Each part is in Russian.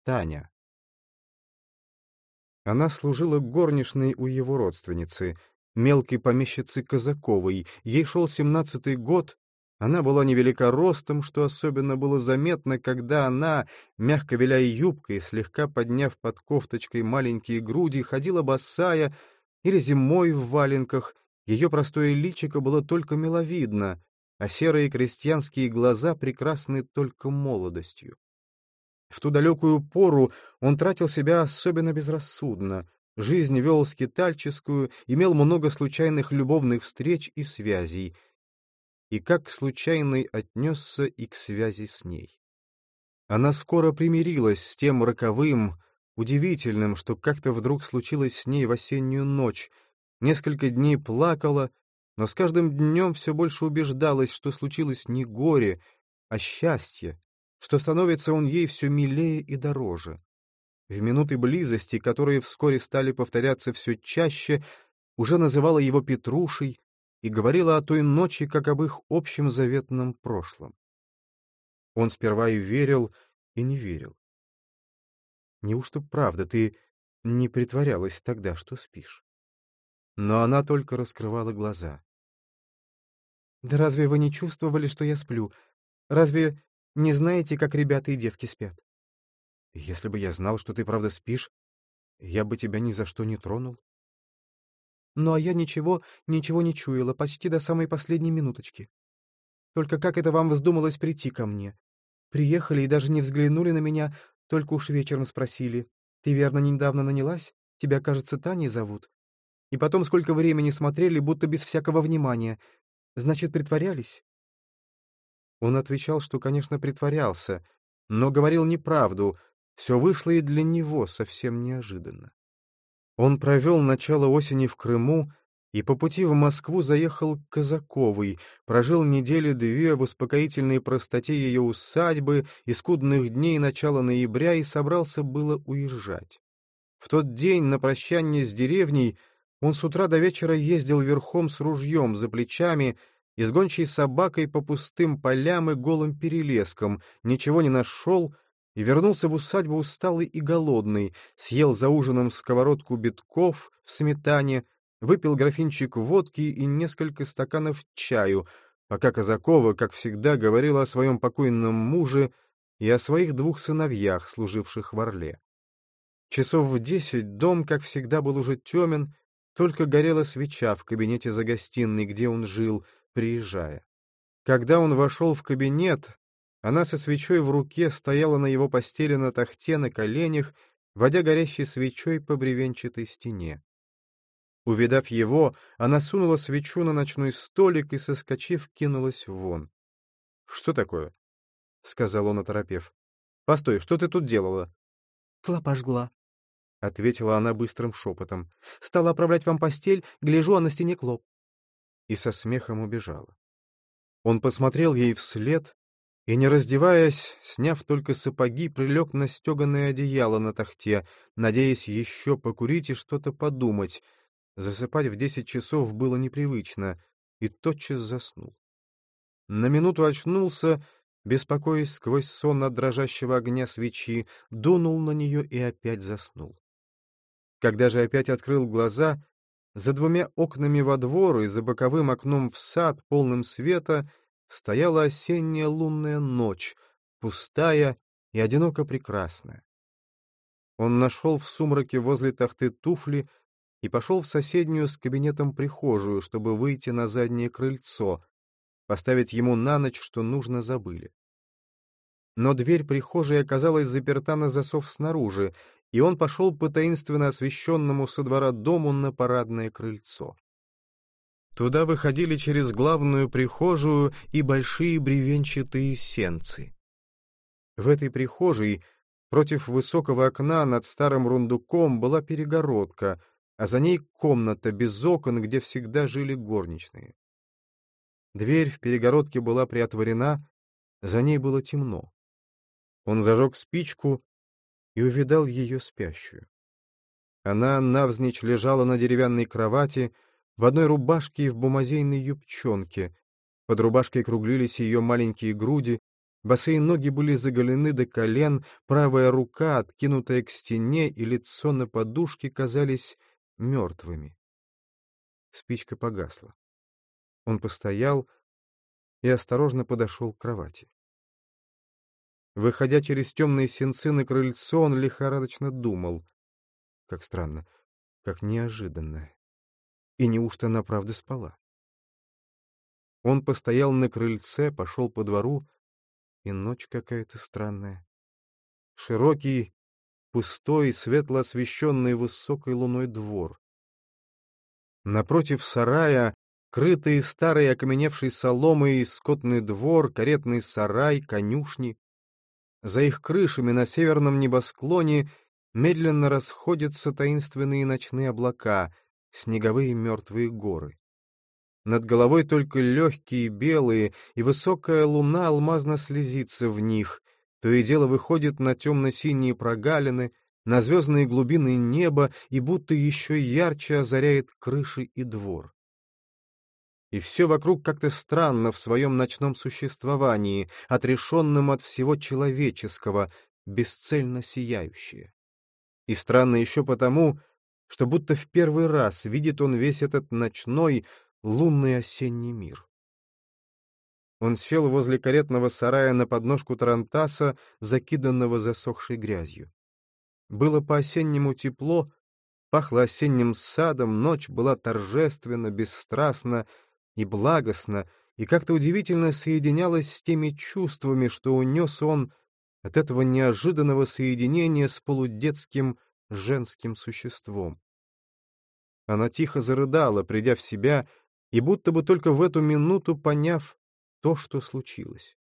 Таня. Она служила горничной у его родственницы, мелкой помещицы Казаковой. Ей шел 17-й год. Она была невелика ростом, что особенно было заметно, когда она, мягко виляя юбкой, слегка подняв под кофточкой маленькие груди, ходила босая или зимой в валенках. Ее простое личико было только миловидно, а серые крестьянские глаза прекрасны только молодостью. В ту далекую пору он тратил себя особенно безрассудно, жизнь вел скитальческую, имел много случайных любовных встреч и связей, и как к случайной отнесся и к связи с ней. Она скоро примирилась с тем роковым, удивительным, что как-то вдруг случилось с ней в осеннюю ночь, несколько дней плакала, но с каждым днем все больше убеждалась, что случилось не горе, а счастье, что становится он ей все милее и дороже. В минуты близости, которые вскоре стали повторяться все чаще, уже называла его Петрушей и говорила о той ночи, как об их общем заветном прошлом. Он сперва и верил, и не верил. Неужто правда ты не притворялась тогда, что спишь? Но она только раскрывала глаза. «Да разве вы не чувствовали, что я сплю? Разве не знаете, как ребята и девки спят?» «Если бы я знал, что ты правда спишь, я бы тебя ни за что не тронул». «Ну а я ничего не чуяла, почти до самой последней минуточки. Только как это вам вздумалось прийти ко мне? Приехали и даже не взглянули на меня, только уж вечером спросили. Ты, верно, недавно нанялась? Тебя, кажется, Таней зовут. И потом сколько времени смотрели, будто без всякого внимания. Значит, притворялись?» Он отвечал, что, конечно, притворялся, но говорил неправду, все вышло и для него совсем неожиданно. Он провел начало осени в Крыму и по пути в Москву заехал к Казаковой, прожил недели-две в успокоительной простоте ее усадьбы и скудных дней начала ноября и собрался было уезжать. В тот день на прощание с деревней он с утра до вечера ездил верхом с ружьем за плечами и с гончей собакой по пустым полям и голым перелескам, ничего не нашел и вернулся в усадьбу усталый и голодный, съел за ужином сковородку битков в сметане, выпил графинчик водки и несколько стаканов чаю, пока Казакова, как всегда, говорила о своем покойном муже и о своих 2 сыновьях, служивших в Орле. Часов в 10 дом, как всегда, был уже темен, только горела свеча в кабинете за гостиной, где он жил, приезжая. Когда он вошел в кабинет, она со свечой в руке стояла на его постели на тахте на коленях, водя горящей свечой по бревенчатой стене. Увидав его, она сунула свечу на ночной столик и, соскочив, кинулась вон. — Что такое? — сказал он, оторопев. — Постой, что ты тут делала? — Клопа жгла, — ответила она быстрым шепотом. — Стала оправлять вам постель, гляжу, а на стене клоп. И со смехом убежала. Он посмотрел ей вслед и, не раздеваясь, сняв только сапоги, прилег на стеганое одеяло на тахте, надеясь еще покурить и что-то подумать. Засыпать в 10 часов было непривычно, и тотчас заснул. На минуту очнулся, беспокоясь сквозь сон от дрожащего огня свечи, дунул на нее и опять заснул. Когда же опять открыл глаза, за 2 окнами во двор и за боковым окном в сад, полным света, стояла осенняя лунная ночь, пустая и одиноко прекрасная. Он нашел в сумраке возле тахты туфли и пошел в соседнюю с кабинетом прихожую, чтобы выйти на заднее крыльцо, поставить ему на ночь, что нужно, забыли. Но дверь прихожей оказалась заперта на засов снаружи, и он пошел по таинственно освещенному со двора дому на парадное крыльцо. Туда выходили через главную прихожую и большие бревенчатые сенцы. В этой прихожей, против высокого окна над старым рундуком, была перегородка, а за ней комната без окон, где всегда жили горничные. Дверь в перегородке была приотворена, за ней было темно. Он зажег спичку и увидал ее спящую. Она навзничь лежала на деревянной кровати, в одной рубашке и в бумазейной юбчонке. Под рубашкой круглились ее маленькие груди, Босые ноги были заголены до колен, правая рука, откинутая к стене, и лицо на подушке казались мертвыми. Спичка погасла. Он постоял и осторожно подошел к кровати. Выходя через темные сенцы на крыльцо, он лихорадочно думал. Как странно, как неожиданно. И неужто она правда спала? Он постоял на крыльце, пошел по двору, и ночь какая-то странная. Широкий, пустой, светло освещенный высокой луной двор. Напротив сарая, крытый старой окаменевшей соломой, скотный двор, каретный сарай, конюшни. За их крышами на северном небосклоне медленно расходятся таинственные ночные облака, снеговые мертвые горы. Над головой только легкие, белые, и высокая луна алмазно слезится в них, то и дело выходит на темно-синие прогалины, на звездные глубины неба и будто еще ярче озаряет крыши и двор. И все вокруг как-то странно в своем ночном существовании, отрешенном от всего человеческого, бесцельно сияющее. И странно еще потому, что будто в первый раз видит он весь этот ночной, лунный осенний мир. Он сел возле каретного сарая на подножку тарантаса, закиданного засохшей грязью. Было по-осеннему тепло, пахло осенним садом, ночь была торжественна, бесстрастна и благостна, и как-то удивительно соединялась с теми чувствами, что унес он от этого неожиданного соединения с полудетским женским существом. Она тихо зарыдала, придя в себя, и будто бы только в эту минуту поняв то, что случилось.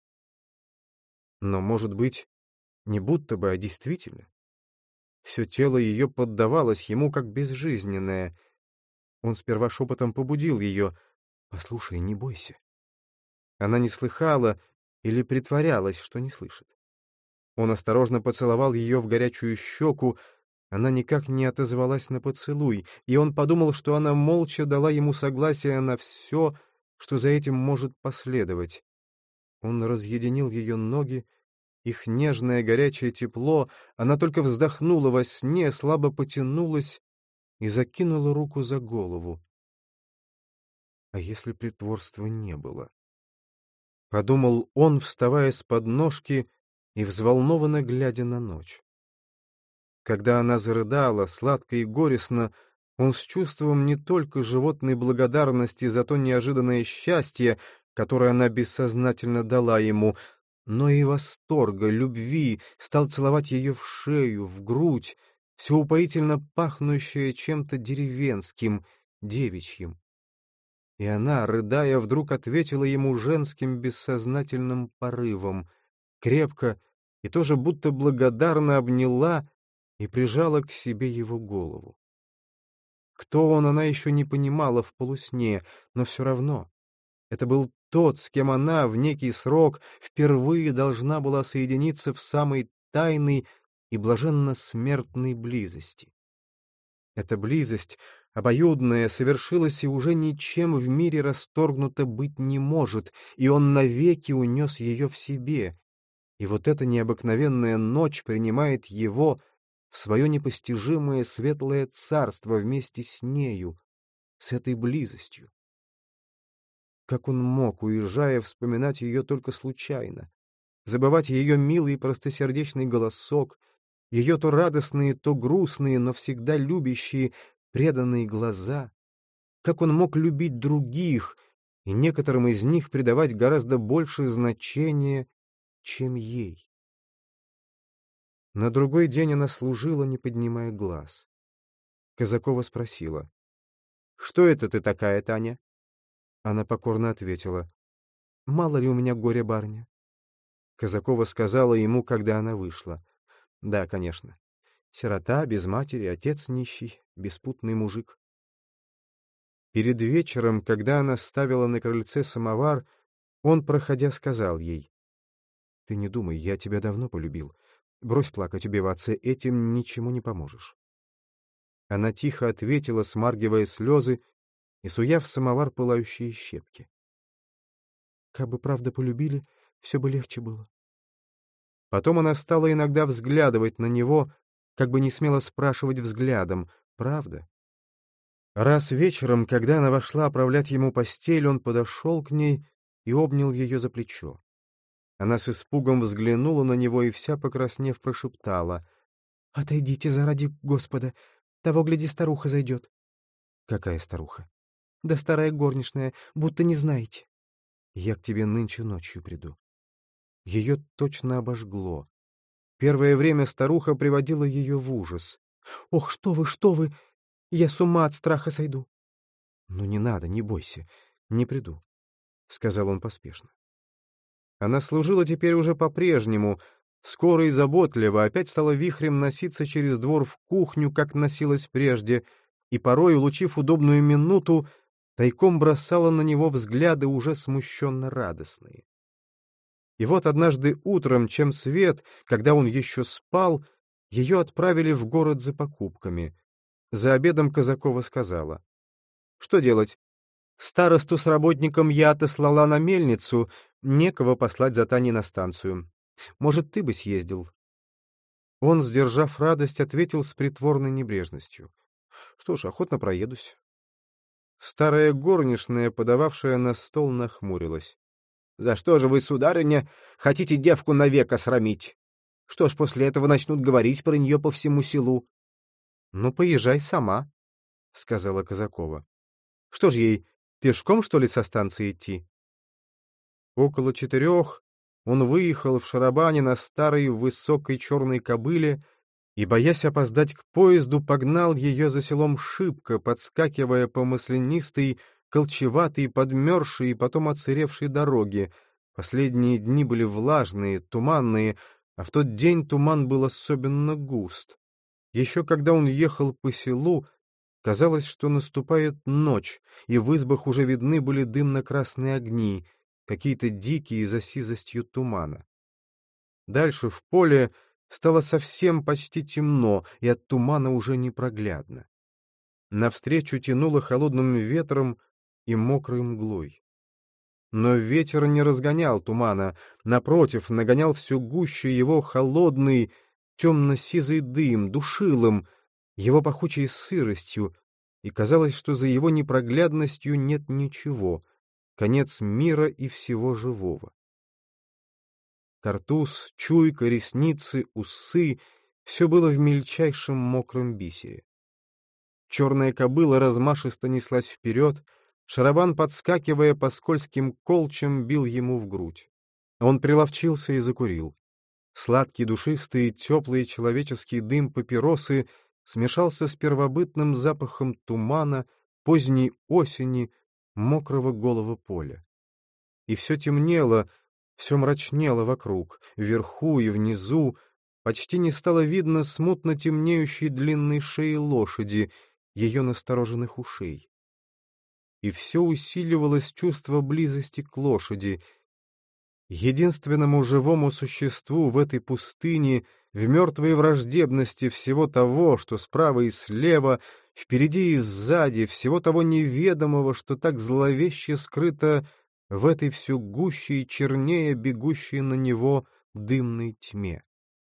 Но, может быть, не будто бы, а действительно. Все тело ее поддавалось ему как безжизненное. Он сперва шепотом побудил ее: «Послушай, не бойся». Она не слыхала или притворялась, что не слышит. Он осторожно поцеловал ее в горячую щеку, она никак не отозвалась на поцелуй, и он подумал, что она молча дала ему согласие на все, что за этим может последовать. Он разъединил ее ноги, их нежное горячее тепло, она только вздохнула во сне, слабо потянулась и закинула руку за голову. А если притворства не было? Подумал он, вставая с подножки и взволнованно глядя на ночь. Когда она зарыдала, сладко и горестно, он с чувством не только животной благодарности за то неожиданное счастье, которое она бессознательно дала ему, но и восторга, любви, стал целовать ее в шею, в грудь, все упоительно пахнущее чем-то деревенским, девичьим. И она, рыдая, вдруг ответила ему женским бессознательным порывом, крепко и тоже будто благодарно обняла и прижала к себе его голову. Кто он, она еще не понимала в полусне, но все равно. Это был тот, с кем она в некий срок впервые должна была соединиться в самой тайной и блаженно-смертной близости. Эта близость, обоюдная, совершилась и уже ничем в мире расторгнута быть не может, и он навеки унес ее в себе. И вот эта необыкновенная ночь принимает его в свое непостижимое светлое царство вместе с нею, с этой близостью. Как он мог, уезжая, вспоминать ее только случайно, забывать ее милый простосердечный голосок, ее то радостные, то грустные, но всегда любящие, преданные глаза? Как он мог любить других и некоторым из них придавать гораздо больше значения, чем ей? На другой день она служила, не поднимая глаз. Казакова спросила: «Что это ты такая, Таня?» Она покорно ответила: «Мало ли у меня горя, барыня». Казакова сказала ему, когда она вышла: «Да, конечно. Сирота, без матери, отец нищий, беспутный мужик». Перед вечером, когда она ставила на крыльце самовар, он, проходя, сказал ей: «Ты не думай, я тебя давно полюбил. Брось плакать, убиваться, этим ничему не поможешь». Она тихо ответила, смаргивая слезы и суя в самовар пылающие щепки: «Кабы правда полюбили, все бы легче было. Потом она стала иногда взглядывать на него, как бы не смела спрашивать взглядом: «Правда?». Раз вечером, когда она вошла оправлять ему постель, он подошел к ней и обнял ее за плечо. Она с испугом взглянула на него и вся покраснев прошептала: «Отойдите заради Господа, того, гляди, старуха зайдет». «Какая старуха?» «Да старая горничная, будто не знаете». «Я к тебе нынче ночью приду». Ее точно обожгло. Первое время старуха приводила ее в ужас. «Ох, что вы, что вы! Я с ума от страха сойду». «Ну не надо, не бойся, не приду», — сказал он поспешно. Она служила теперь уже по-прежнему, скоро и заботливо, опять стала вихрем носиться через двор в кухню, как носилась прежде, и порой, улучив удобную минуту, тайком бросала на него взгляды уже смущенно радостные. И вот однажды утром, чем свет, когда он еще спал, ее отправили в город за покупками. За обедом Казакова сказала: «Что делать? Старосту с работником я отослала на мельницу, некого послать за Таней на станцию. Может, ты бы съездил?» Он, сдержав радость, ответил с притворной небрежностью: «Что ж, охотно проедусь». Старая горничная, подававшая на стол, нахмурилась. «За что же вы, сударыня, хотите девку навек осрамить? Что ж, после этого начнут говорить про нее по всему селу?» «Ну, поезжай сама», — сказала Казакова. «Что ж ей, пешком, что ли, со станции идти?» Около 4 он выехал в шарабане на старой высокой черной кобыле и, боясь опоздать к поезду, погнал ее за селом шибко, подскакивая по маслянистой, колчеватой, подмерзшей и потом отсыревшей дороге. Последние дни были влажные, туманные, а в тот день туман был особенно густ. Еще когда он ехал по селу, казалось, что наступает ночь, и в избах уже видны были дымно-красные огни, какие-то дикие за сизостью тумана. Дальше в поле стало совсем почти темно, и от тумана уже непроглядно. Навстречу тянуло холодным ветром и мокрой мглой. Но ветер не разгонял тумана, напротив, нагонял все гуще его холодный, темно-сизый дым, душил им, его пахучей сыростью, и казалось, что за его непроглядностью нет ничего, конец мира и всего живого. Картуз, чуйка, ресницы, усы — все было в мельчайшем мокром бисере. Черная кобыла размашисто неслась вперед, шарабан, подскакивая по скользким колчам, бил ему в грудь. Он приловчился и закурил. Сладкий, душистый, теплый человеческий дым папиросы смешался с первобытным запахом тумана, поздней осени, мокрого голого поля. И все темнело, все мрачнело вокруг, вверху и внизу, почти не стало видно смутно темнеющей длинной шеи лошади, ее настороженных ушей. И все усиливалось чувство близости к лошади, единственному живому существу в этой пустыне, в мертвой враждебности всего того, что справа и слева, впереди и сзади, всего того неведомого, что так зловеще скрыто в этой все гуще и чернее бегущей на него дымной тьме.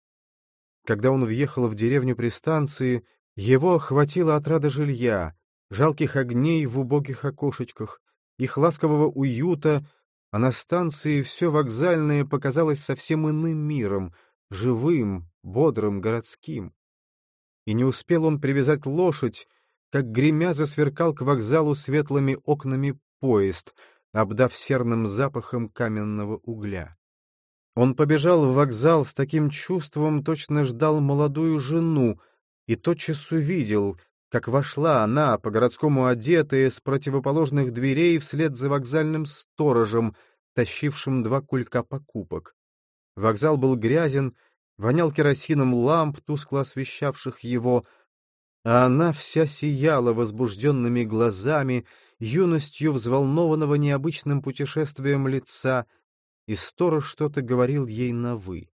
Когда он въехал в деревню при станции, его охватила отрада жилья, жалких огней в убогих окошечках, их ласкового уюта, а на станции все вокзальное показалось совсем иным миром, живым, бодрым, городским. И не успел он привязать лошадь, как гремя засверкал к вокзалу светлыми окнами поезд, обдав серным запахом каменного угля. Он побежал в вокзал с таким чувством, точно ждал молодую жену, и тотчас увидел, как вошла она, по-городскому одетая, с противоположных дверей вслед за вокзальным сторожем, тащившим 2 кулька покупок. Вокзал был грязен, вонял керосином ламп, тускло освещавших его, а она вся сияла возбужденными глазами, юностью взволнованного необычным путешествием лица, и сторож что-то говорил ей на «вы».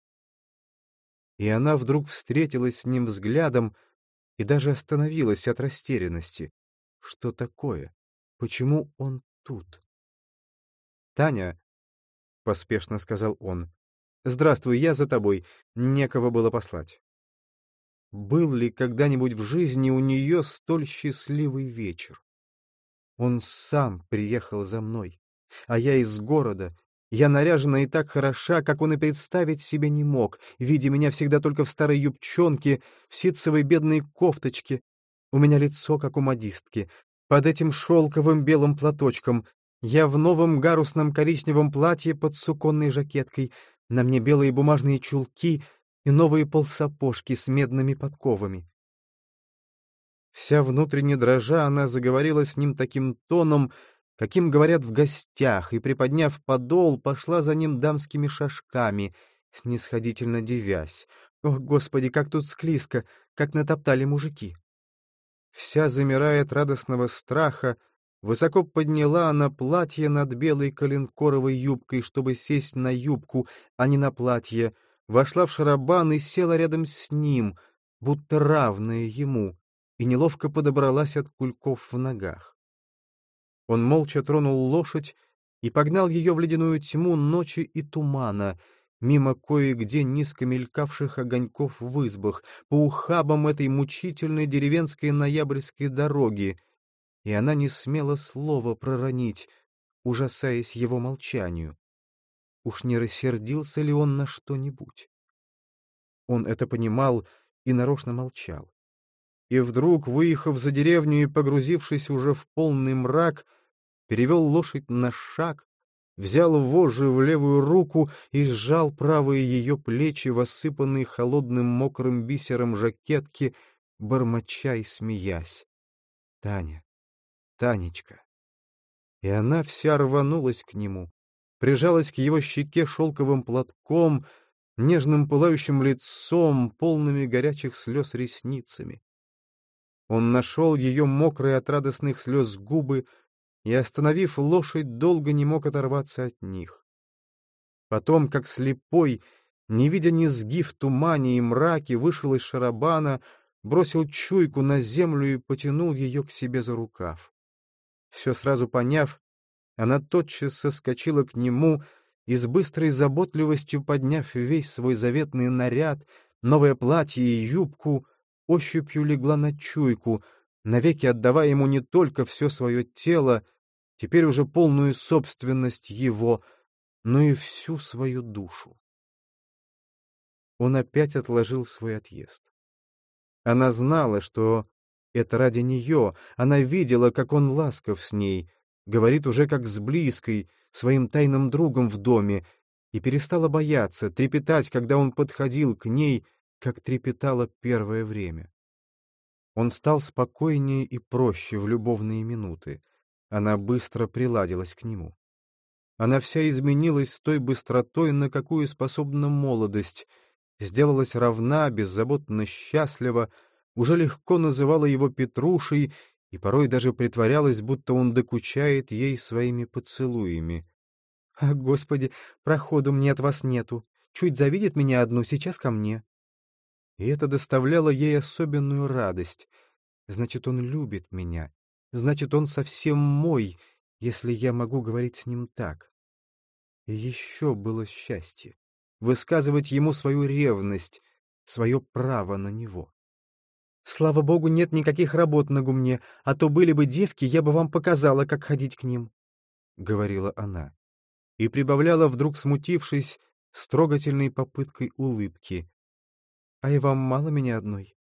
И она вдруг встретилась с ним взглядом и даже остановилась от растерянности. Что такое? Почему он тут? «Таня», — поспешно сказал он, Здравствуй, я за тобой. Некого было послать. Был ли когда-нибудь в жизни у нее столь счастливый вечер? Он сам приехал за мной, а я из города. Я наряжена и так хороша, как он и представить себе не мог, видя меня всегда только в старой юбчонке, в ситцевой бедной кофточке. У меня лицо, как у модистки, под этим шелковым белым платочком. Я в новом гарусном коричневом платье под суконной жакеткой, на мне белые бумажные чулки и новые полсапожки с медными подковами. Вся внутренне дрожа, она заговорила с ним таким тоном, каким говорят в гостях, и, приподняв подол, пошла за ним дамскими шажками, снисходительно дивясь. «О, Господи, как тут склизко, как натоптали мужики!» Вся замирая от радостного страха, высоко подняла она платье над белой коленкоровой юбкой, чтобы сесть на юбку, а не на платье, вошла в шарабан и села рядом с ним, будто равная ему, и неловко подобралась от кульков в ногах. Он молча тронул лошадь и погнал ее в ледяную тьму ночи и тумана, мимо кое-где низко мелькавших огоньков в избах, по ухабам этой мучительной деревенской ноябрьской дороги, и она не смела слова проронить, ужасаясь его молчанию. Уж не рассердился ли он на что-нибудь? Он это понимал и нарочно молчал. И вдруг, выехав за деревню и погрузившись уже в полный мрак, перевел лошадь на шаг, взял вожжи в левую руку и сжал правые ее плечи в осыпанные холодным мокрым бисером жакетки, бормоча и смеясь. «Таня, Танечка!» И она вся рванулась к нему, прижалась к его щеке шелковым платком, нежным пылающим лицом, полными горячих слез ресницами. Он нашел ее мокрые от радостных слез губы и, остановив лошадь, долго не мог оторваться от них. Потом, как слепой, не видя низги в тумане и мраке, вышел из шарабана, бросил чуйку на землю и потянул ее к себе за рукав. Все сразу поняв, она тотчас соскочила к нему и с быстрой заботливостью, подняв весь свой заветный наряд, новое платье и юбку, ощупью легла на чуйку, навеки отдавая ему не только все свое тело, теперь уже полную собственность его, но и всю свою душу. Он опять отложил свой отъезд. Она знала, что это ради нее, она видела, как он ласков с ней, говорит уже как с близкой, своим тайным другом в доме, и перестала бояться, трепетать, когда он подходил к ней, как трепетало первое время. Он стал спокойнее и проще в любовные минуты. Она быстро приладилась к нему. Она вся изменилась с той быстротой, на какую способна молодость, сделалась равна, беззаботно счастлива, уже легко называла его Петрушей и порой даже притворялась, будто он докучает ей своими поцелуями. «А, Господи, проходу мне от вас нету. Чуть завидит меня одну, сейчас ко мне». И это доставляло ей особенную радость. Значит, он любит меня. Значит, он совсем мой, если я могу говорить с ним так. И еще было счастье — высказывать ему свою ревность, свое право на него. «Слава богу, нет никаких работ на гумне, а то были бы девки, я бы вам показала, как ходить к ним», — говорила она. И прибавляла, вдруг смутившись, с трогательной попыткой улыбки. «А и вам мало меня одной?»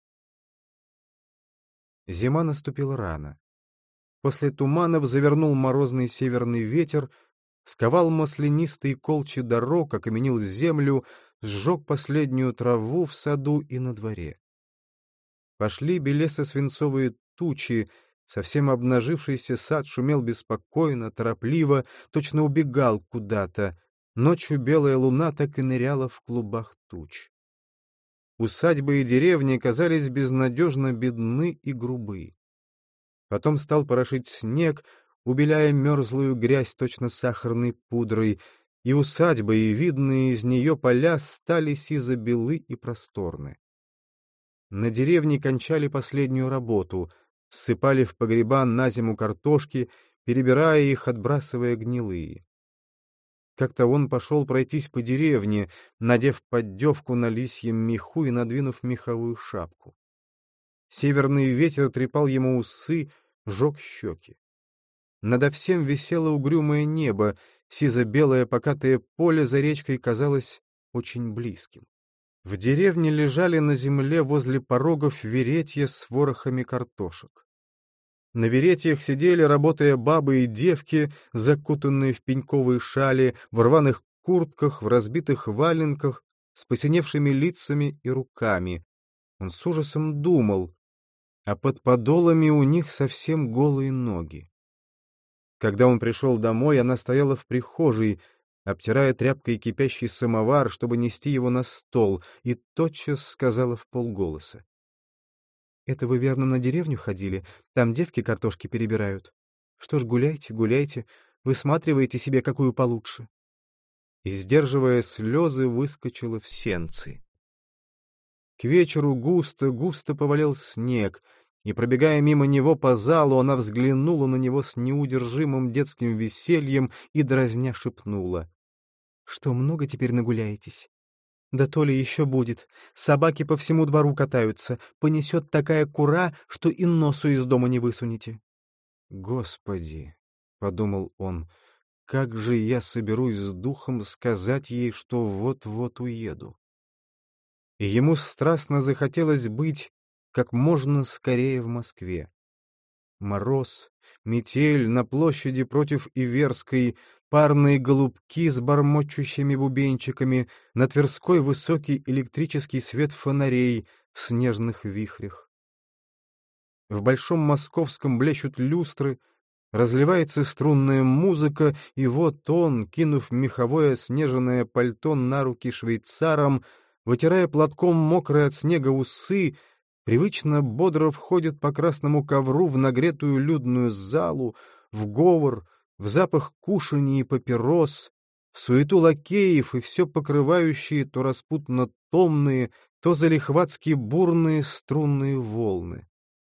Зима наступила рано. После туманов завернул морозный северный ветер, сковал маслянистые колчи дорог, окаменил землю, сжег последнюю траву в саду и на дворе. Пошли белесо-свинцовые тучи, совсем обнажившийся сад шумел беспокойно, торопливо, точно убегал куда-то. Ночью белая луна так и ныряла в клубах туч. Усадьбы и деревни казались безнадежно бедны и грубы. Потом стал порошить снег, убеляя мерзлую грязь точно сахарной пудрой, и усадьбы, и видные из нее поля стали сизо-белы и просторны. На деревне кончали последнюю работу, ссыпали в погреба на зиму картошки, перебирая их, отбрасывая гнилые. Как-то он пошел пройтись по деревне, надев поддевку на лисьем меху и надвинув меховую шапку. Северный ветер трепал ему усы, жег щеки. Надо всем висело угрюмое небо, сизо-белое покатое поле за речкой казалось очень близким. В деревне лежали на земле возле порогов веретья с ворохами картошек. На веретьях сидели, работая, бабы и девки, закутанные в пеньковые шали, в рваных куртках, в разбитых валенках, с посиневшими лицами и руками. Он с ужасом думал, а под подолами у них совсем голые ноги. Когда он пришел домой, она стояла в прихожей, обтирая тряпкой кипящий самовар, чтобы нести его на стол, и тотчас сказала вполголоса: «Это вы, верно, на деревню ходили? Там девки картошки перебирают. Что ж, гуляйте, гуляйте, высматривайте себе какую получше». И, сдерживая слезы, выскочила в сенцы. К вечеру густо повалил снег, и, пробегая мимо него по залу, она взглянула на него с неудержимым детским весельем и, дразня, шепнула: «Что, много теперь нагуляетесь? Да то ли еще будет. Собаки по всему двору катаются. Понесет такая кура, что и носу из дома не высунете». «Господи!» — подумал он, — «как же я соберусь с духом сказать ей, что вот-вот уеду?» И ему страстно захотелось быть как можно скорее в Москве. Мороз, метель на площади против Иверской, парные голубки с бормочущими бубенчиками, на Тверской высокий электрический свет фонарей в снежных вихрях. В Большом Московском блещут люстры, разливается струнная музыка, и вот он, кинув меховое снежное пальто на руки швейцарам, вытирая платком мокрые от снега усы, привычно бодро входит по красному ковру в нагретую людную залу, в говор, в запах кушаний и папирос, в суету лакеев и все покрывающие то распутно томные, то залихватски бурные струнные волны.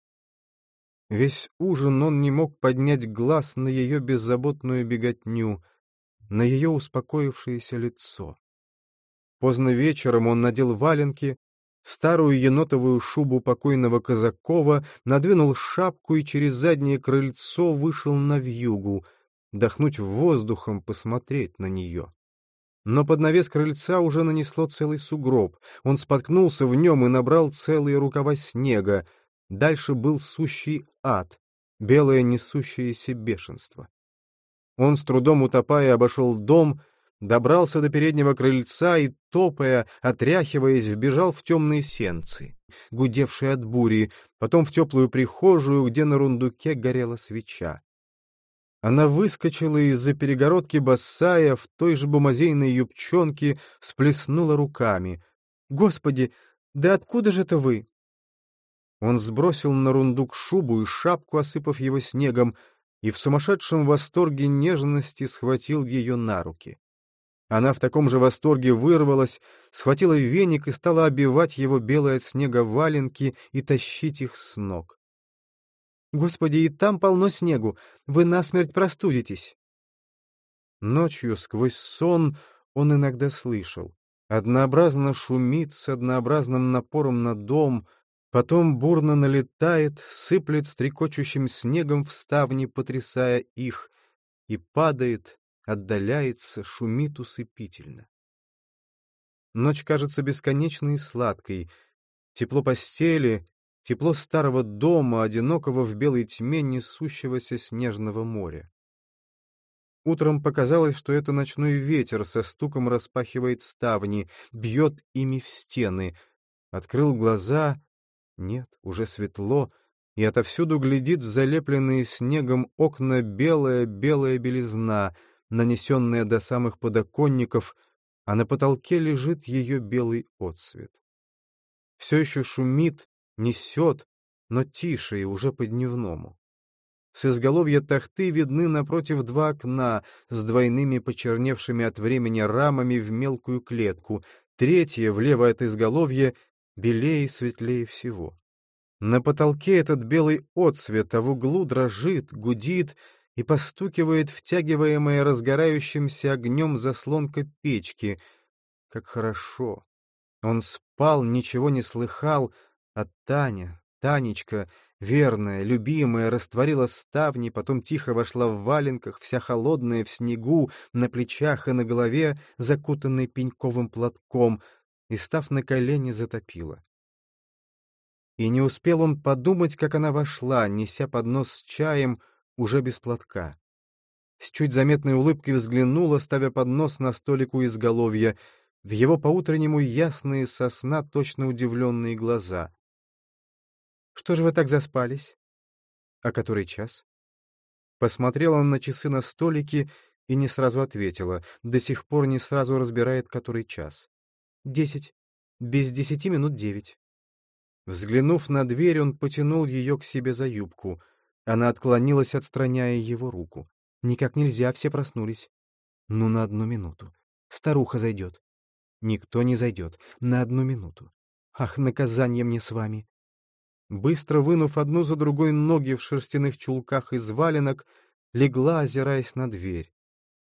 Весь ужин он не мог поднять глаз на ее беззаботную беготню, на ее успокоившееся лицо. Поздно вечером он надел валенки, старую енотовую шубу покойного Казакова, надвинул шапку и через заднее крыльцо вышел на вьюгу, дохнуть воздухом, посмотреть на нее. Но под навес крыльца уже нанесло целый сугроб. Он споткнулся в нем и набрал целые рукава снега. Дальше был сущий ад, белое несущееся бешенство. Он, с трудом утопая, обошел дом, добрался до переднего крыльца и, топая, отряхиваясь, вбежал в темные сенцы, гудевшие от бури, потом в теплую прихожую, где на рундуке горела свеча. Она выскочила из-за перегородки босая, в той же бумазейной юбчонке, всплеснула руками. «Господи, да откуда же это вы?» Он сбросил на рундук шубу и шапку, осыпав его снегом, и в сумасшедшем восторге нежности схватил ее на руки. Она в таком же восторге вырвалась, схватила веник и стала оббивать его белые от снега валенки и тащить их с ног. «Господи, и там полно снегу! Вы насмерть простудитесь!» Ночью сквозь сон он иногда слышал. Однообразно шумит с однообразным напором на дом, потом бурно налетает, сыплет стрекочущим снегом в ставни, потрясая их, и падает, отдаляется, шумит усыпительно. Ночь кажется бесконечной и сладкой. Тепло постели, тепло старого дома, одинокого в белой тьме несущегося снежного моря. Утром показалось, что это ночной ветер со стуком распахивает ставни, бьет ими в стены. Открыл глаза — нет, уже светло, и отовсюду глядит в залепленные снегом окна белая белизна, нанесенная до самых подоконников, а на потолке лежит ее белый отсвет. Все еще шумит, несет, но тише и уже по-дневному. С изголовья тахты видны напротив два окна с двойными почерневшими от времени рамами в мелкую клетку, третье, влево от изголовья, белее и светлее всего. На потолке этот белый отсвет, а в углу дрожит, гудит, и постукивает втягиваемая разгорающимся огнем заслонка печки. Как хорошо! Он спал, ничего не слыхал, а Таня, Танечка, верная, любимая, растворила ставни, потом тихо вошла в валенках, вся холодная, в снегу, на плечах и на голове, закутанной пеньковым платком, и, став на колени, затопила. И не успел он подумать, как она вошла, неся поднос с чаем, уже без платка. С чуть заметной улыбкой взглянула, ставя поднос на столик у изголовья, в его по-утреннему ясные со сна точно удивленные глаза. — Что же вы так заспались? — А который час? Посмотрела он на часы на столике и не сразу ответила, до сих пор не сразу разбирает, который час. — 10. Без 10 минут 9. Взглянув на дверь, он потянул ее к себе за юбку. Она отклонилась, отстраняя его руку. — Никак нельзя, все проснулись. — Ну, на 1 минуту. Старуха зайдет. Никто не зайдет. На 1 минуту. Ах, наказание мне с вами! Быстро вынув одну за другой ноги в шерстяных чулках из валенок, легла, озираясь на дверь.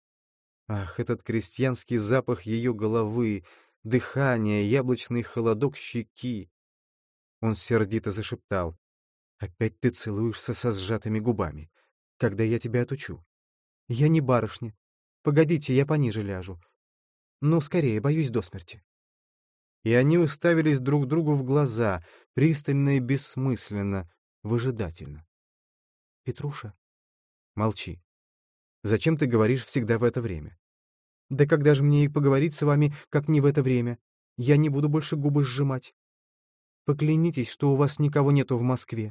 Ах, этот крестьянский запах ее головы, дыхание, яблочный холодок щеки! Он сердито зашептал. — Опять ты целуешься со сжатыми губами. Когда я тебя отучу? — Я не барышня. Погодите, я пониже ляжу. Ну, скорее, боюсь до смерти. И они уставились друг другу в глаза, пристально и бессмысленно, выжидательно. — Петруша? — Молчи. Зачем ты говоришь всегда в это время? — Да когда же мне и поговорить с вами, как не в это время? Я не буду больше губы сжимать. Поклянитесь, что у вас никого нету в Москве.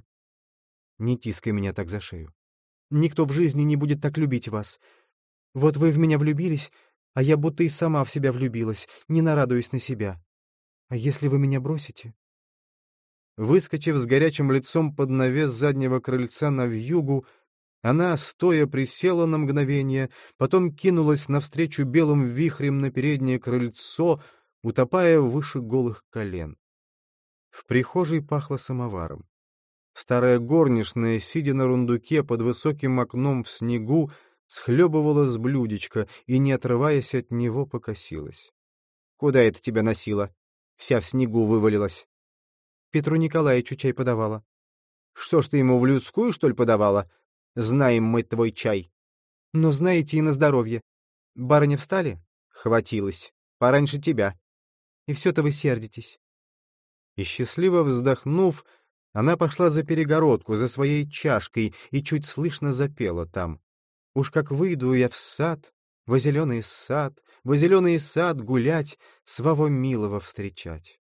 Не тискай меня так за шею. Никто в жизни не будет так любить вас. Вот вы в меня влюбились, а я будто и сама в себя влюбилась, не нарадуюсь на себя. А если вы меня бросите? Выскочив с горячим лицом под навес заднего крыльца навьюгу, она, стоя, присела на мгновение, потом кинулась навстречу белым вихрем на переднее крыльцо, утопая выше голых колен. В прихожей пахло самоваром. Старая горничная, сидя на рундуке под высоким окном в снегу, схлебывала с блюдечка и, не отрываясь от него, покосилась. — Куда это тебя носило? Вся в снегу вывалилась. Петру Николаевичу чай подавала. — Что ж ты ему в людскую, что ли, подавала? Знаем мы твой чай. — Но знаете и на здоровье. Барыня встали? — Хватилась. Пораньше тебя. — И все-то вы сердитесь. И, счастливо вздохнув, она пошла за перегородку, за своей чашкой, и чуть слышно запела там. «Уж как выйду я в сад, во зеленый сад, во зеленый сад гулять, своего милого встречать».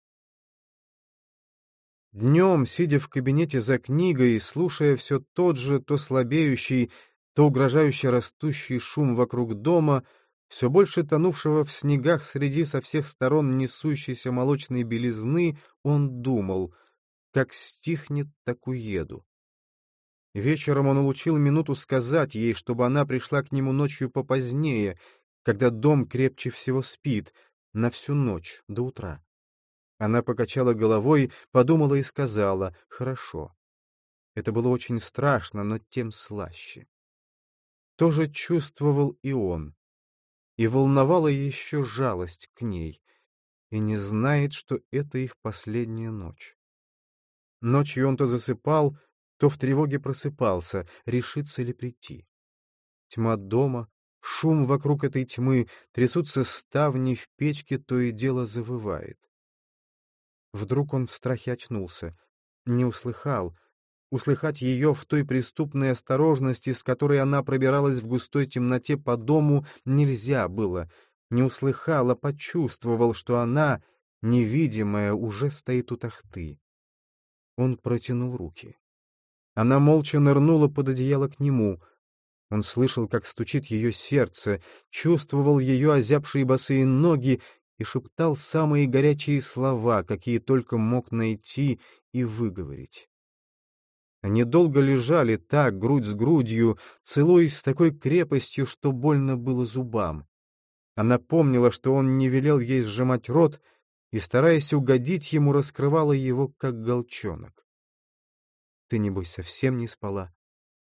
Днем, сидя в кабинете за книгой и слушая все тот же, то слабеющий, то угрожающе растущий шум вокруг дома, все больше тонувшего в снегах среди со всех сторон несущейся молочной белизны, он думал, как стихнет, так уеду. Вечером он улучил минуту сказать ей, чтобы она пришла к нему ночью попозднее, когда дом крепче всего спит, на всю ночь, до утра. Она покачала головой, подумала и сказала «хорошо». Это было очень страшно, но тем слаще. То же чувствовал и он. И волновала еще жалость к ней, и не знает, что это их последняя ночь. Ночью он то засыпал, то в тревоге просыпался, решится ли прийти. Тьма дома, шум вокруг этой тьмы, трясутся ставни в печке, то и дело завывает. Вдруг он в страхе очнулся, не услыхал. Услыхать ее в той преступной осторожности, с которой она пробиралась в густой темноте по дому, нельзя было. Не услыхал, а почувствовал, что она, невидимая, уже стоит у тахты. Он протянул руки. Она молча нырнула под одеяло к нему. Он слышал, как стучит ее сердце, чувствовал ее озябшие босые ноги и шептал самые горячие слова, какие только мог найти и выговорить. Они долго лежали так, грудь с грудью, целуясь с такой крепостью, что больно было зубам. Она помнила, что он не велел ей сжимать рот, и, стараясь угодить ему, раскрывала его, как голчонок. — Ты, небось, совсем не спала?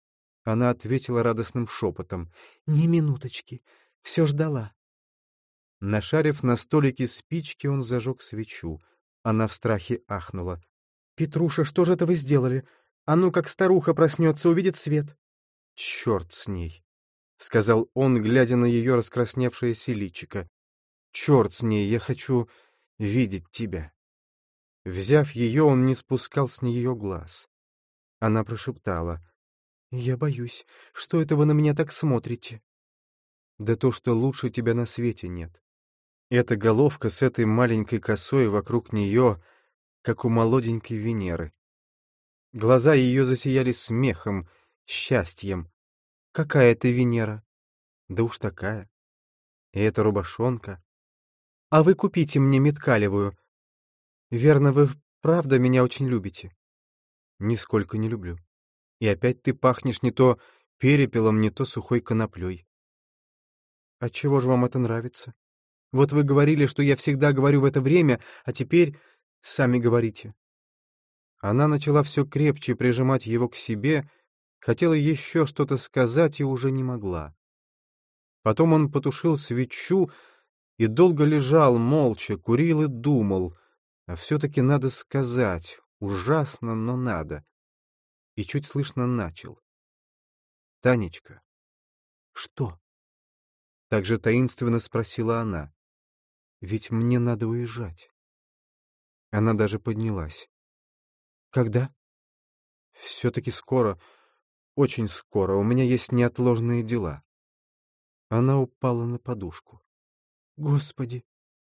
Она ответила радостным шепотом. «Ни минуточки, все ждала». Нашарив на столике спички, он зажег свечу. Она в страхе ахнула. «Петруша, что же это вы сделали? А ну, как старуха проснется, увидит свет». «Черт с ней», — сказал он, глядя на ее раскрасневшееся личико. «Черт с ней, я хочу видеть тебя». Взяв ее, он не спускал с нее глаз. Она прошептала. «Я боюсь. Что это вы на меня так смотрите?» «Да то, что лучше тебя на свете нет. Эта головка с этой маленькой косой вокруг нее, как у молоденькой Венеры». Глаза ее засияли смехом, счастьем. «Какая ты Венера?» Да уж такая. И эта рубашонка. «А вы купите мне меткалевую. Верно, вы правда меня очень любите?» Нисколько не люблю. И опять ты пахнешь не то перепелом, не то сухой коноплей. «Отчего же вам это нравится? Вот вы говорили, что я всегда говорю в это время, а теперь сами говорите». Она начала все крепче прижимать его к себе, хотела еще что-то сказать и уже не могла. Потом он потушил свечу и долго лежал молча, курил и думал, а все-таки надо сказать, ужасно, но надо. И чуть слышно начал. «Танечка». «Что?» — так же таинственно спросила она. «Ведь мне надо уезжать». Она даже поднялась. «Когда?» «Все-таки скоро, очень скоро, у меня есть неотложные дела». Она упала на подушку. «Господи!»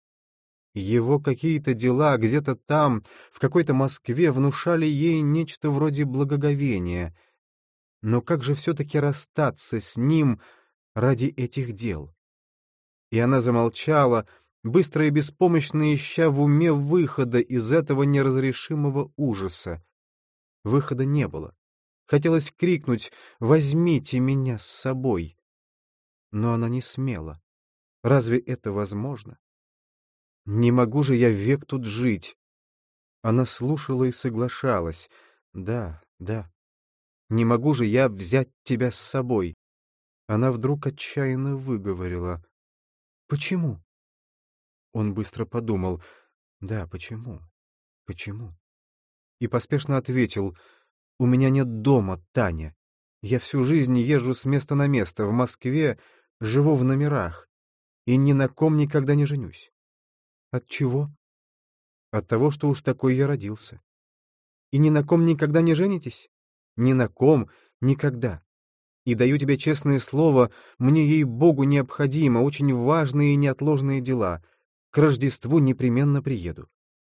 Его какие-то дела где-то там, в какой-то Москве, внушали ей нечто вроде благоговения. Но как же все-таки расстаться с ним ради этих дел? И она замолчала, быстро и беспомощно ища в уме выхода из этого неразрешимого ужаса. Выхода не было. Хотелось крикнуть «Возьмите меня с собой!» Но она не смела. Разве это возможно? «Не могу же я век тут жить!» Она слушала и соглашалась. «Да, да. Не могу же я взять тебя с собой!» Она вдруг отчаянно выговорила. «Почему?» Он быстро подумал. «Да, почему? Почему?» И поспешно ответил. «У меня нет дома, Таня. Я всю жизнь езжу с места на место, в Москве, живу в номерах, и ни на ком никогда не женюсь». «От чего?» «От того, что уж такой я родился». «И ни на ком никогда не женитесь?» «Ни на ком, никогда. И даю тебе честное слово, мне, ей-богу, необходимо, очень важные и неотложные дела. К Рождеству непременно приеду».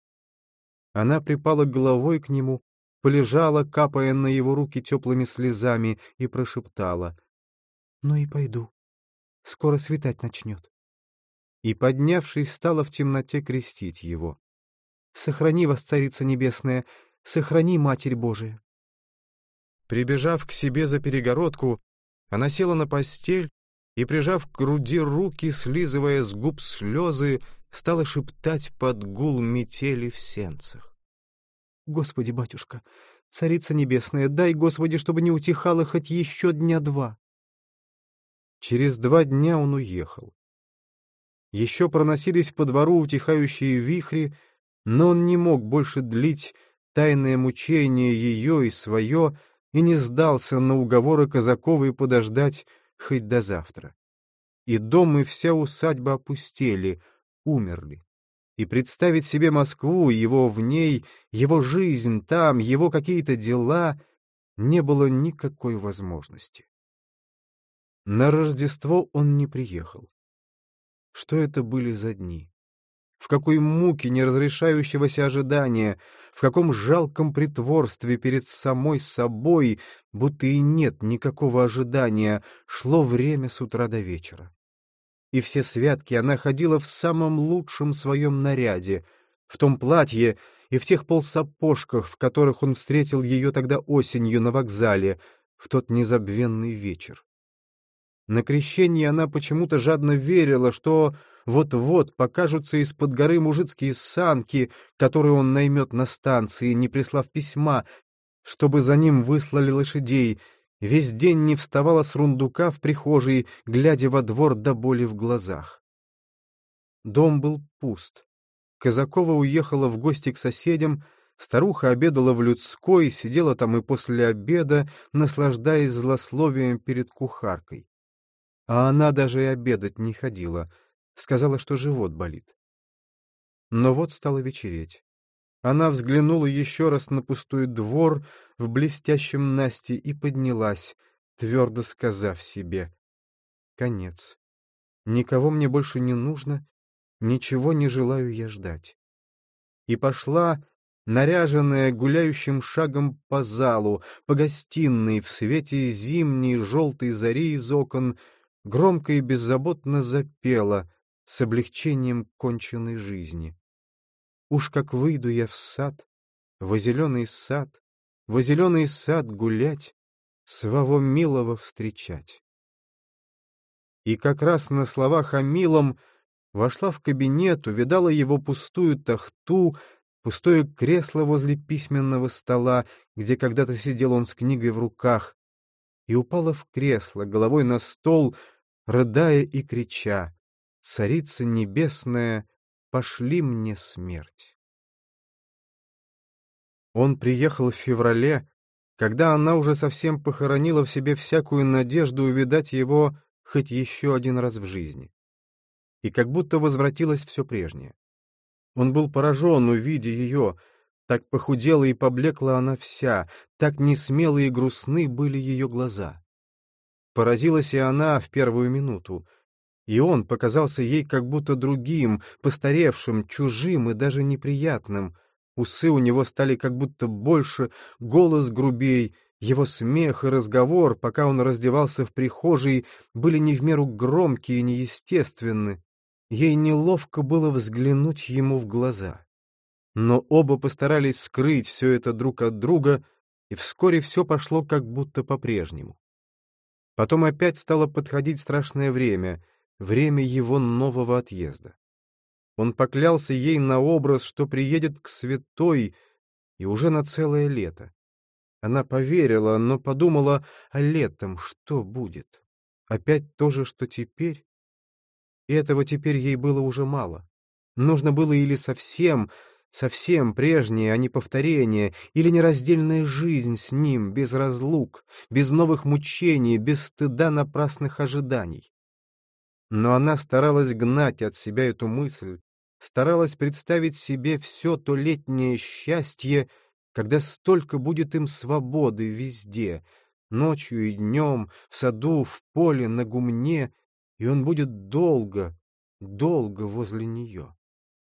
Она припала головой к нему, полежала, капая на его руки теплыми слезами, и прошептала. «Ну и пойду. Скоро светать начнет». И, поднявшись, стала в темноте крестить его. «Сохрани вас, Царица Небесная, сохрани, Матерь Божия». Прибежав к себе за перегородку, она села на постель и, прижав к груди руки, слизывая с губ слезы, стала шептать под гул метели в сенцах. «Господи, батюшка, Царица Небесная, дай, Господи, чтобы не утихало хоть еще дня 2». Через 2 дня он уехал. Еще проносились по двору утихающие вихри, но он не мог больше длить тайное мучение ее и свое, и не сдался на уговоры Казаковой подождать хоть до завтра. И дом, и вся усадьба опустели, умерли. И представить себе Москву, его в ней, его жизнь там, его какие-то дела не было никакой возможности. На Рождество он не приехал. Что это были за дни? В какой муке неразрешающегося ожидания, в каком жалком притворстве перед самой собой, будто и нет никакого ожидания, шло время с утра до вечера. И все святки она ходила в самом лучшем своем наряде, в том платье и в тех полсапожках, в которых он встретил ее тогда осенью на вокзале, в тот незабвенный вечер. На крещение она почему-то жадно верила, что вот-вот покажутся из-под горы мужицкие санки, которые он наймет на станции, не прислав письма, чтобы за ним выслали лошадей, Весь день не вставала с рундука в прихожей, глядя во двор до боли в глазах. Дом был пуст. Казакова уехала в гости к соседям, старуха обедала в людской, сидела там и после обеда, наслаждаясь злословием перед кухаркой. А она даже и обедать не ходила, сказала, что живот болит. Но вот стало вечереть. Она взглянула еще раз на пустой двор в блестящем Насте и поднялась, твердо сказав себе: «Конец. Никого мне больше не нужно, ничего не желаю я ждать». И пошла, наряженная гуляющим шагом по залу, по гостиной, в свете зимней желтой зари из окон, громко и беззаботно запела с облегчением конченной жизни. Уж как выйду я в сад, во зеленый сад, во зеленый сад гулять, своего милого встречать. И как раз на словах о милом вошла в кабинет, увидала его пустую тахту, пустое кресло возле письменного стола, где когда-то сидел он с книгой в руках, и упала в кресло, головой на стол, рыдая и крича: «Царица небесная, пошли мне смерть». Он приехал в феврале, когда она уже совсем похоронила в себе всякую надежду увидать его хоть еще один раз в жизни. И как будто возвратилось все прежнее. Он был поражен, увидя ее, так похудела и поблекла она вся, так несмелые и грустны были ее глаза. Поразилась и она в первую минуту, и он показался ей как будто другим, постаревшим, чужим и даже неприятным. Усы у него стали как будто больше, голос грубей, его смех и разговор, пока он раздевался в прихожей, были не в меру громкие и неестественны. Ей неловко было взглянуть ему в глаза. Но оба постарались скрыть все это друг от друга, и вскоре все пошло как будто по-прежнему. Потом опять стало подходить страшное время его нового отъезда. Он поклялся ей на образ, что приедет к святой, и уже на целое лето. Она поверила, но подумала, а летом что будет? Опять то же, что теперь? И этого теперь ей было уже мало. Нужно было или совсем прежнее, а не повторение, или нераздельная жизнь с ним, без разлук, без новых мучений, без стыда напрасных ожиданий. Но она старалась гнать от себя эту мысль, старалась представить себе все то летнее счастье, когда столько будет им свободы везде, ночью и днем, в саду, в поле, на гумне, и он будет долго, долго возле нее.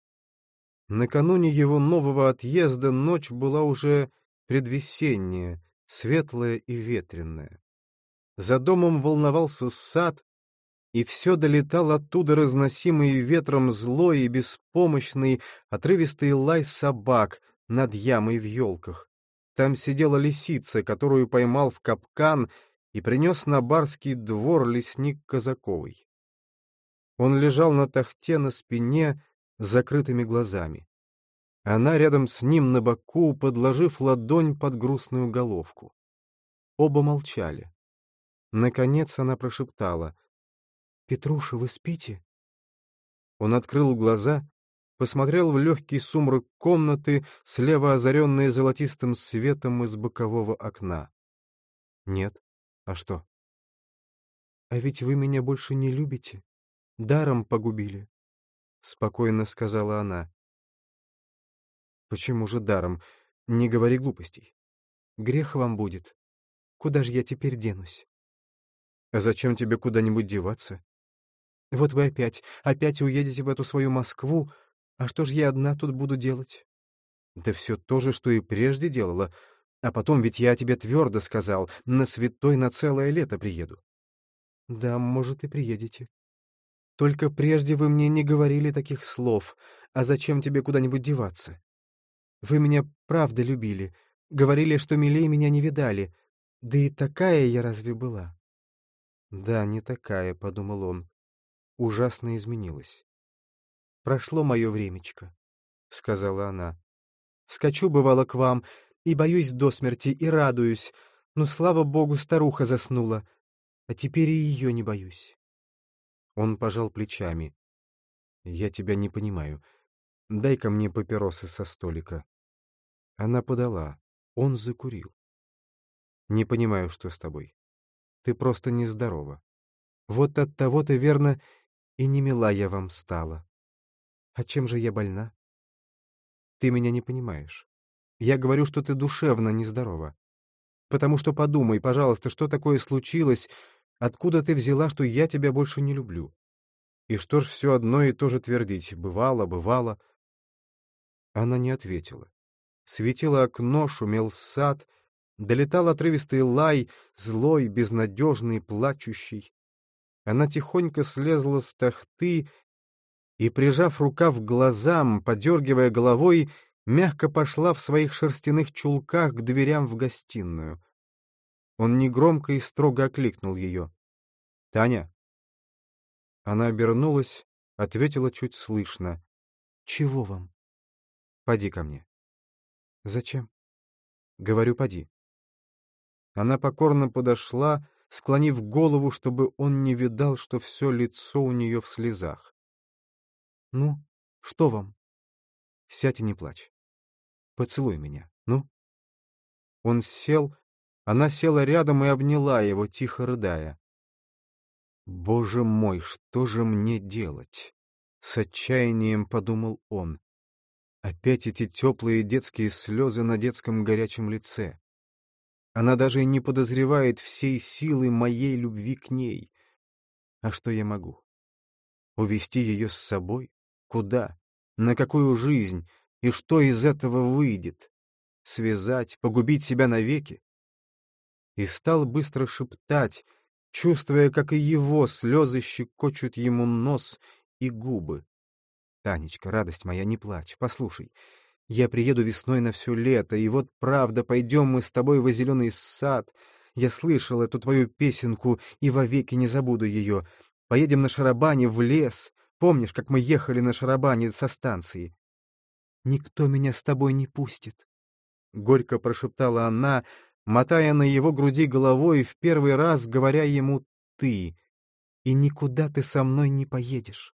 Накануне его нового отъезда ночь была уже предвесенняя, светлая и ветреная. За домом волновался сад, и все долетал оттуда разносимый ветром злой и беспомощный, отрывистый лай собак над ямой в елках. Там сидела лисица, которую поймал в капкан и принес на барский двор лесник Казаковый. Он лежал на тахте на спине с закрытыми глазами. Она рядом с ним на боку, подложив ладонь под грустную головку. Оба молчали. Наконец она прошептала: «Петруша, вы спите?» Он открыл глаза, посмотрел в легкий сумрак комнаты, слева озаренный золотистым светом из бокового окна. «Нет. А что?» «А ведь вы меня больше не любите. Даром погубили», — спокойно сказала она. «Почему же даром? Не говори глупостей. Грех вам будет. Куда же я теперь денусь?» «А зачем тебе куда-нибудь деваться?» «Вот вы опять уедете в эту свою Москву, а что ж я одна тут буду делать?» «Да все то же, что и прежде делала. А потом ведь я тебе твердо сказал, на святой на целое лето приеду». «Да, может, и приедете. Только прежде вы мне не говорили таких слов. А зачем тебе куда-нибудь деваться? Вы меня правда любили, говорили, что милей меня не видали. Да и такая я разве была?» «Да, не такая», — подумал он. Ужасно изменилась. «Прошло мое времечко», — сказала она. «Скачу, бывало, к вам, и боюсь до смерти, и радуюсь. Ну, слава богу, старуха заснула, а теперь и ее не боюсь. Он пожал плечами. «Я тебя не понимаю. Дай-ка мне папиросы со столика». Она подала. Он закурил. «Не понимаю, что с тобой. Ты просто нездорова». Вот от того-то, верно, и не мила я вам стала. А чем же я больна? Ты меня не понимаешь. Я говорю, что ты душевно нездорова. Потому что подумай, пожалуйста, что такое случилось, откуда ты взяла, что я тебя больше не люблю? И что ж все одно и то же твердить? Бывало, бывало. Она не ответила. Светило окно, шумел сад, долетал отрывистый лай, злой, безнадежный, плачущий. Она тихонько слезла с тахты и, прижав рукав к глазам, подергивая головой, мягко пошла в своих шерстяных чулках к дверям в гостиную. Он негромко и строго окликнул ее. «Таня!» Она обернулась, ответила чуть слышно. Чего вам? «Поди ко мне». Зачем? Говорю, поди. Она покорно подошла, склонив голову, чтобы он не видал, что все лицо у нее в слезах. Ну, что вам? Сядь и не плачь. Поцелуй меня, ну. Он сел, она села рядом и обняла его, тихо рыдая. «Боже мой, что же мне делать?» — с отчаянием подумал он. Опять эти теплые детские слезы на детском горячем лице. Она даже и не подозревает всей силы моей любви к ней. А что я могу? Увести ее с собой? Куда? На какую жизнь? И что из этого выйдет? Связать, погубить себя навеки? И стал быстро шептать, чувствуя, как и его слезы щекочут ему нос и губы. «Танечка, радость моя, не плачь, послушай. Я приеду весной на все лето, и вот правда, пойдем мы с тобой во зеленый сад. Я слышал эту твою песенку и вовеки не забуду ее. Поедем на шарабане в лес. Помнишь, как мы ехали на шарабане со станции?» Никто меня с тобой не пустит. Горько прошептала она, мотая на его груди головой, в первый раз говоря ему «ты». И никуда ты со мной не поедешь.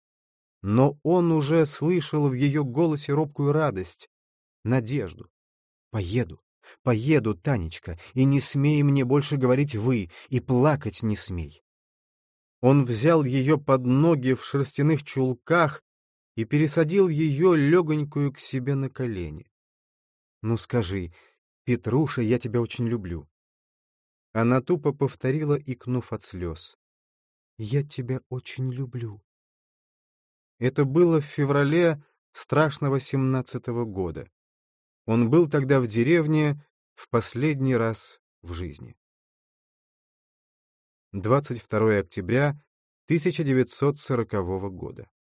Но он уже слышал в ее голосе робкую радость, надежду. Поеду, поеду, Танечка, и не смей мне больше говорить «вы», и плакать не смей. Он взял ее под ноги в шерстяных чулках и пересадил ее легонькую к себе на колени. Ну скажи, Петруша, я тебя очень люблю. Она тупо повторила, икнув от слез. Я тебя очень люблю. Это было в феврале страшного 17-го года. Он был тогда в деревне в последний раз в жизни. 22 октября 1940 года.